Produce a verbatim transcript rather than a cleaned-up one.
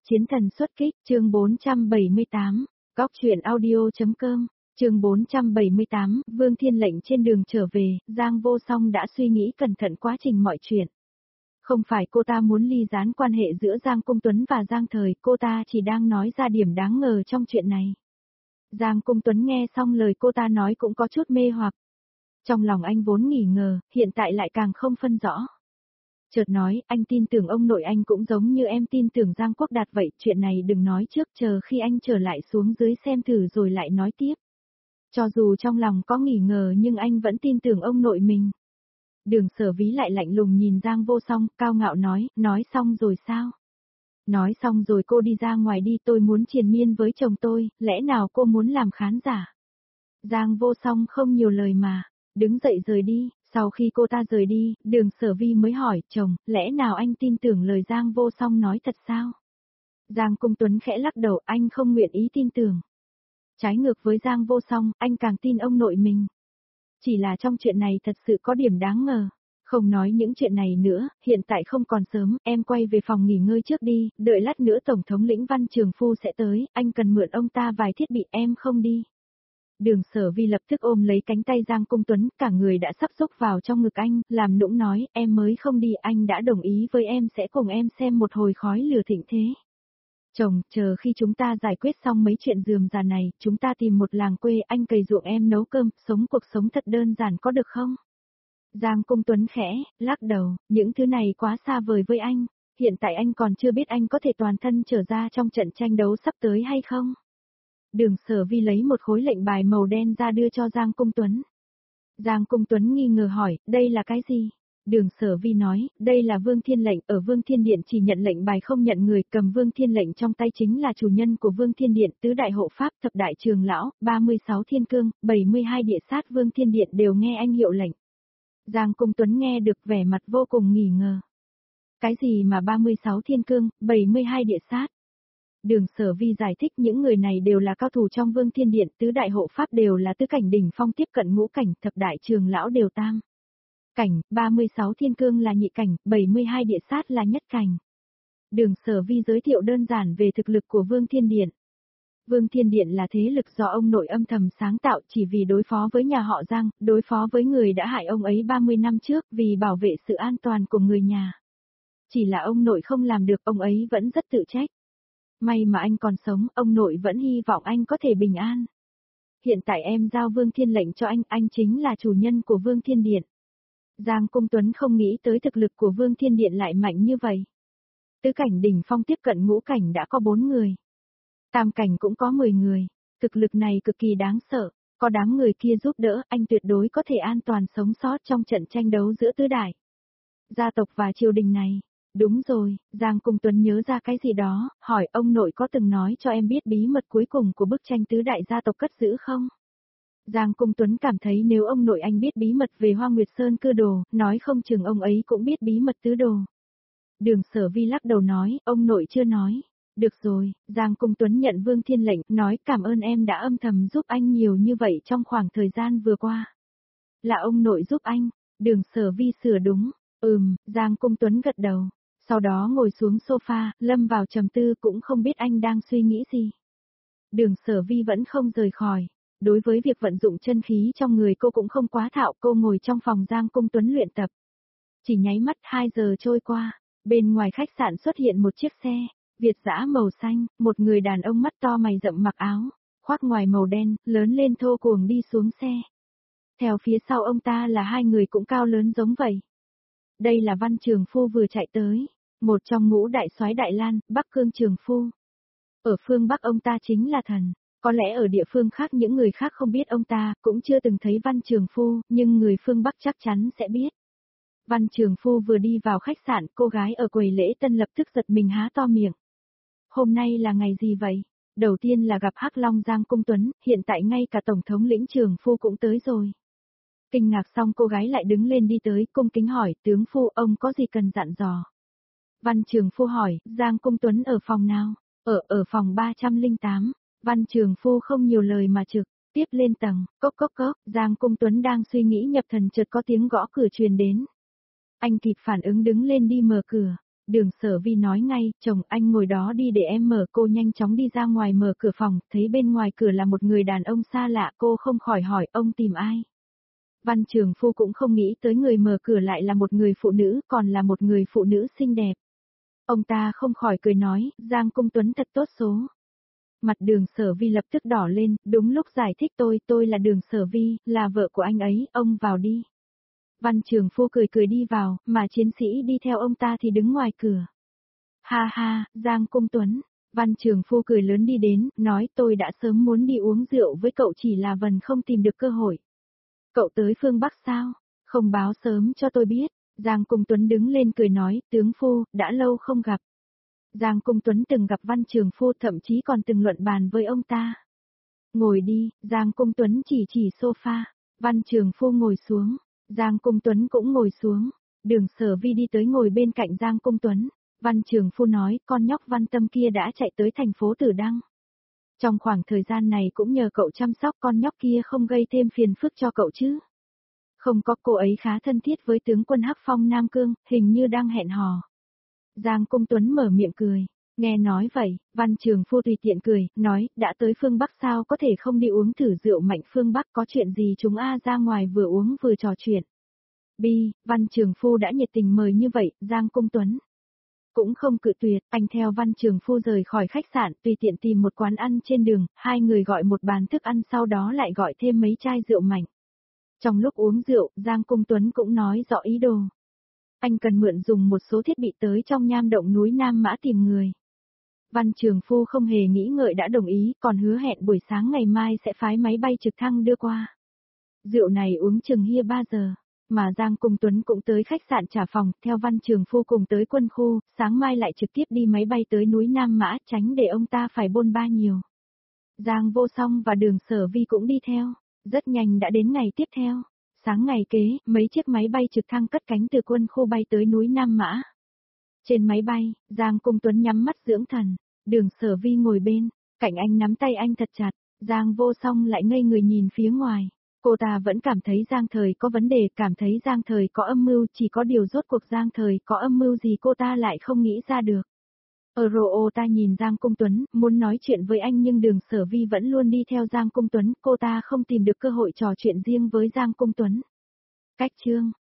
Chiến thần xuất kích, chương bốn trăm bảy mươi tám, góc truyện audio.com, chương bốn trăm bảy mươi tám, Vương Thiên lệnh trên đường trở về, Giang Vô Song đã suy nghĩ cẩn thận quá trình mọi chuyện. Không phải cô ta muốn ly gián quan hệ giữa Giang Cung Tuấn và Giang Thời, cô ta chỉ đang nói ra điểm đáng ngờ trong chuyện này. Giang Cung Tuấn nghe xong lời cô ta nói cũng có chút mê hoặc. Trong lòng anh vốn nghỉ ngờ, hiện tại lại càng không phân rõ. Chợt nói, anh tin tưởng ông nội anh cũng giống như em tin tưởng Giang Quốc Đạt vậy, chuyện này đừng nói trước, chờ khi anh trở lại xuống dưới xem thử rồi lại nói tiếp. Cho dù trong lòng có nghỉ ngờ nhưng anh vẫn tin tưởng ông nội mình. Đường Sở Ví lại lạnh lùng nhìn Giang Vô Song, cao ngạo nói, nói xong rồi sao? Nói xong rồi cô đi ra ngoài đi, tôi muốn triền miên với chồng tôi, lẽ nào cô muốn làm khán giả? Giang Vô Song không nhiều lời mà, đứng dậy rời đi. Sau khi cô ta rời đi, Đường Sở Vi mới hỏi, chồng, lẽ nào anh tin tưởng lời Giang Vô Song nói thật sao? Giang Cung Tuấn khẽ lắc đầu, anh không nguyện ý tin tưởng. Trái ngược với Giang Vô Song, anh càng tin ông nội mình. Chỉ là trong chuyện này thật sự có điểm đáng ngờ. Không nói những chuyện này nữa, hiện tại không còn sớm, em quay về phòng nghỉ ngơi trước đi, đợi lát nữa Tổng thống lĩnh Văn Trường Phu sẽ tới, anh cần mượn ông ta vài thiết bị, em không đi. Đường Sở Vi lập tức ôm lấy cánh tay Giang Cung Tuấn, cả người đã sắp xúc vào trong ngực anh, làm nũng nói, em mới không đi, anh đã đồng ý với em sẽ cùng em xem một hồi khói lửa thịnh thế. Chồng, chờ khi chúng ta giải quyết xong mấy chuyện rườm rà này, chúng ta tìm một làng quê, anh cày ruộng em nấu cơm, sống cuộc sống thật đơn giản có được không? Giang Cung Tuấn khẽ, lắc đầu, những thứ này quá xa vời với anh, hiện tại anh còn chưa biết anh có thể toàn thân trở ra trong trận tranh đấu sắp tới hay không? Đường Sở Vi lấy một khối lệnh bài màu đen ra đưa cho Giang Cung Tuấn. Giang Cung Tuấn nghi ngờ hỏi, đây là cái gì? Đường Sở Vi nói, đây là Vương Thiên lệnh, ở Vương Thiên Điện chỉ nhận lệnh bài không nhận người, cầm Vương Thiên lệnh trong tay chính là chủ nhân của Vương Thiên Điện, tứ đại hộ pháp, thập đại trường lão, ba mươi sáu thiên cương, bảy mươi hai địa sát Vương Thiên Điện đều nghe anh hiệu lệnh. Giang Cung Tuấn nghe được vẻ mặt vô cùng nghi ngờ. Cái gì mà ba mươi sáu thiên cương, bảy mươi hai địa sát? Đường Sở Vi giải thích những người này đều là cao thủ trong Vương Thiên Điện, tứ đại hộ pháp đều là tứ cảnh đỉnh phong tiếp cận ngũ cảnh, thập đại trường lão đều tam cảnh, ba mươi sáu thiên cương là nhị cảnh, bảy mươi hai địa sát là nhất cảnh. Đường Sở Vi giới thiệu đơn giản về thực lực của Vương Thiên Điện. Vương Thiên Điện là thế lực do ông nội âm thầm sáng tạo chỉ vì đối phó với nhà họ Giang, đối phó với người đã hại ông ấy ba mươi năm trước vì bảo vệ sự an toàn của người nhà. Chỉ là ông nội không làm được, ông ấy vẫn rất tự trách. May mà anh còn sống, ông nội vẫn hy vọng anh có thể bình an. Hiện tại em giao Vương Thiên lệnh cho anh, anh chính là chủ nhân của Vương Thiên Điện. Giang Cung Tuấn không nghĩ tới thực lực của Vương Thiên Điện lại mạnh như vậy. Tứ cảnh đỉnh phong tiếp cận ngũ cảnh đã có bốn người. Tam cảnh cũng có mười người. Thực lực này cực kỳ đáng sợ. Có đám người kia giúp đỡ, anh tuyệt đối có thể an toàn sống sót trong trận tranh đấu giữa tứ đại gia tộc và triều đình này. Đúng rồi, Giang Cung Tuấn nhớ ra cái gì đó, hỏi ông nội có từng nói cho em biết bí mật cuối cùng của bức tranh tứ đại gia tộc cất giữ không? Giang Cung Tuấn cảm thấy nếu ông nội anh biết bí mật về Hoa Nguyệt Sơn cư đồ, nói không chừng ông ấy cũng biết bí mật tứ đồ. Đường Sở Vi lắc đầu nói, ông nội chưa nói. Được rồi, Giang Cung Tuấn nhận Vương Thiên lệnh, nói cảm ơn em đã âm thầm giúp anh nhiều như vậy trong khoảng thời gian vừa qua. Là ông nội giúp anh, Đường Sở Vi sửa đúng, ừm, Giang Cung Tuấn gật đầu. Sau đó ngồi xuống sofa, lâm vào trầm tư cũng không biết anh đang suy nghĩ gì. Đường Sở Vi vẫn không rời khỏi. Đối với việc vận dụng chân khí trong người cô cũng không quá thạo, cô ngồi trong phòng Giang Cung Tuấn luyện tập. Chỉ nháy mắt hai giờ trôi qua, bên ngoài khách sạn xuất hiện một chiếc xe, Việt dã màu xanh, một người đàn ông mắt to mày rậm mặc áo, khoác ngoài màu đen, lớn lên thô cuồng đi xuống xe. Theo phía sau ông ta là hai người cũng cao lớn giống vậy. Đây là Văn Trường Phu vừa chạy tới. Một trong ngũ đại soái Đại Lan, Bắc Cương Trường Phu. Ở phương Bắc ông ta chính là thần, có lẽ ở địa phương khác những người khác không biết ông ta, cũng chưa từng thấy Văn Trường Phu, nhưng người phương Bắc chắc chắn sẽ biết. Văn Trường Phu vừa đi vào khách sạn, cô gái ở quầy lễ tân lập tức giật mình há to miệng. Hôm nay là ngày gì vậy? Đầu tiên là gặp Hắc Long Giang Cung Tuấn, hiện tại ngay cả Tổng thống lĩnh Trường Phu cũng tới rồi. Kinh ngạc xong cô gái lại đứng lên đi tới, cung kính hỏi, tướng Phu ông có gì cần dặn dò? Văn Trường Phu hỏi, Giang Cung Tuấn ở phòng nào? Ở, ở phòng ba trăm lẻ tám. Văn Trường Phu không nhiều lời mà trực, tiếp lên tầng, cốc cốc cốc, Giang Cung Tuấn đang suy nghĩ nhập thần chợt có tiếng gõ cửa truyền đến. Anh kịp phản ứng đứng lên đi mở cửa. Đường Sở Vi nói ngay, chồng anh ngồi đó đi để em mở. Cô nhanh chóng đi ra ngoài mở cửa phòng, thấy bên ngoài cửa là một người đàn ông xa lạ, cô không khỏi hỏi ông tìm ai. Văn Trường Phu cũng không nghĩ tới người mở cửa lại là một người phụ nữ, còn là một người phụ nữ xinh đẹp. Ông ta không khỏi cười nói, Giang Cung Tuấn thật tốt số. Mặt Đường Sở Vi lập tức đỏ lên, đúng lúc giải thích tôi, tôi là Đường Sở Vi, là vợ của anh ấy, ông vào đi. Văn Trường Phu cười cười đi vào, mà chiến sĩ đi theo ông ta thì đứng ngoài cửa. Ha ha, Giang Cung Tuấn. Văn Trường Phu cười lớn đi đến, nói tôi đã sớm muốn đi uống rượu với cậu, chỉ là Vân không tìm được cơ hội. Cậu tới phương Bắc sao? Không báo sớm cho tôi biết. Giang Cung Tuấn đứng lên cười nói, tướng Phu, đã lâu không gặp. Giang Cung Tuấn từng gặp Văn Trường Phu, thậm chí còn từng luận bàn với ông ta. Ngồi đi, Giang Cung Tuấn chỉ chỉ sofa. Văn Trường Phu ngồi xuống. Giang Cung Tuấn cũng ngồi xuống. Đường Sở Vi đi tới ngồi bên cạnh Giang Cung Tuấn. Văn Trường Phu nói, con nhóc Văn Tâm kia đã chạy tới thành phố Tử Đăng. Trong khoảng thời gian này cũng nhờ cậu chăm sóc, con nhóc kia không gây thêm phiền phức cho cậu chứ. Không có, cô ấy khá thân thiết với tướng quân Hắc Phong Nam Cương, hình như đang hẹn hò. Giang Cung Tuấn mở miệng cười. Nghe nói vậy, Văn Trường Phu tùy tiện cười, nói, đã tới phương Bắc sao có thể không đi uống thử rượu mạnh phương Bắc, có chuyện gì chúng a ra ngoài vừa uống vừa trò chuyện. Bi, Văn Trường Phu đã nhiệt tình mời như vậy, Giang Cung Tuấn cũng không cự tuyệt, anh theo Văn Trường Phu rời khỏi khách sạn, tùy tiện tìm một quán ăn trên đường, hai người gọi một bàn thức ăn, sau đó lại gọi thêm mấy chai rượu mạnh. Trong lúc uống rượu, Giang Cung Tuấn cũng nói rõ ý đồ. Anh cần mượn dùng một số thiết bị tới trong nham động núi Nam Mã tìm người. Văn Trường Phu không hề nghĩ ngợi đã đồng ý, còn hứa hẹn buổi sáng ngày mai sẽ phái máy bay trực thăng đưa qua. Rượu này uống chừng hia ba giờ, mà Giang Cung Tuấn cũng tới khách sạn trả phòng, theo Văn Trường Phu cùng tới quân khu, sáng mai lại trực tiếp đi máy bay tới núi Nam Mã, tránh để ông ta phải bôn ba nhiều. Giang Vô Song và Đường Sở Vi cũng đi theo, rất nhanh đã đến ngày tiếp theo. Sáng ngày kế, mấy chiếc máy bay trực thăng cất cánh từ quân khu bay tới núi Nam Mã. Trên máy bay, Giang Cung Tuấn nhắm mắt dưỡng thần, Đường Sở Vi ngồi bên, cạnh anh nắm tay anh thật chặt, Giang Vô Song lại ngây người nhìn phía ngoài. Cô ta vẫn cảm thấy Giang Thời có vấn đề, cảm thấy Giang Thời có âm mưu, chỉ có điều rốt cuộc Giang Thời có âm mưu gì cô ta lại không nghĩ ra được. Euro ta nhìn Giang Cung Tuấn, muốn nói chuyện với anh nhưng Đường Sở Vi vẫn luôn đi theo Giang Cung Tuấn, cô ta không tìm được cơ hội trò chuyện riêng với Giang Cung Tuấn. Cách chương